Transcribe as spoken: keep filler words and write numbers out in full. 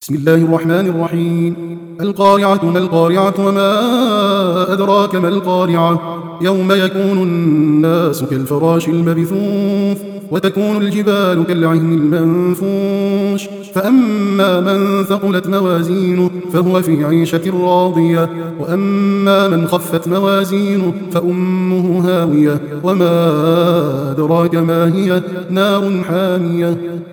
بسم الله الرحمن الرحيم. القارعة ما القارعة وما أدراك ما القارعة. يوم يكون الناس كالفراش المبثوث وتكون الجبال كالعهن المنفوش. فأما من ثقلت موازينه فهو في عيشة راضية، وأما من خفت موازينه فأمه هاوية، وما أدراك ما هي، نار حامية.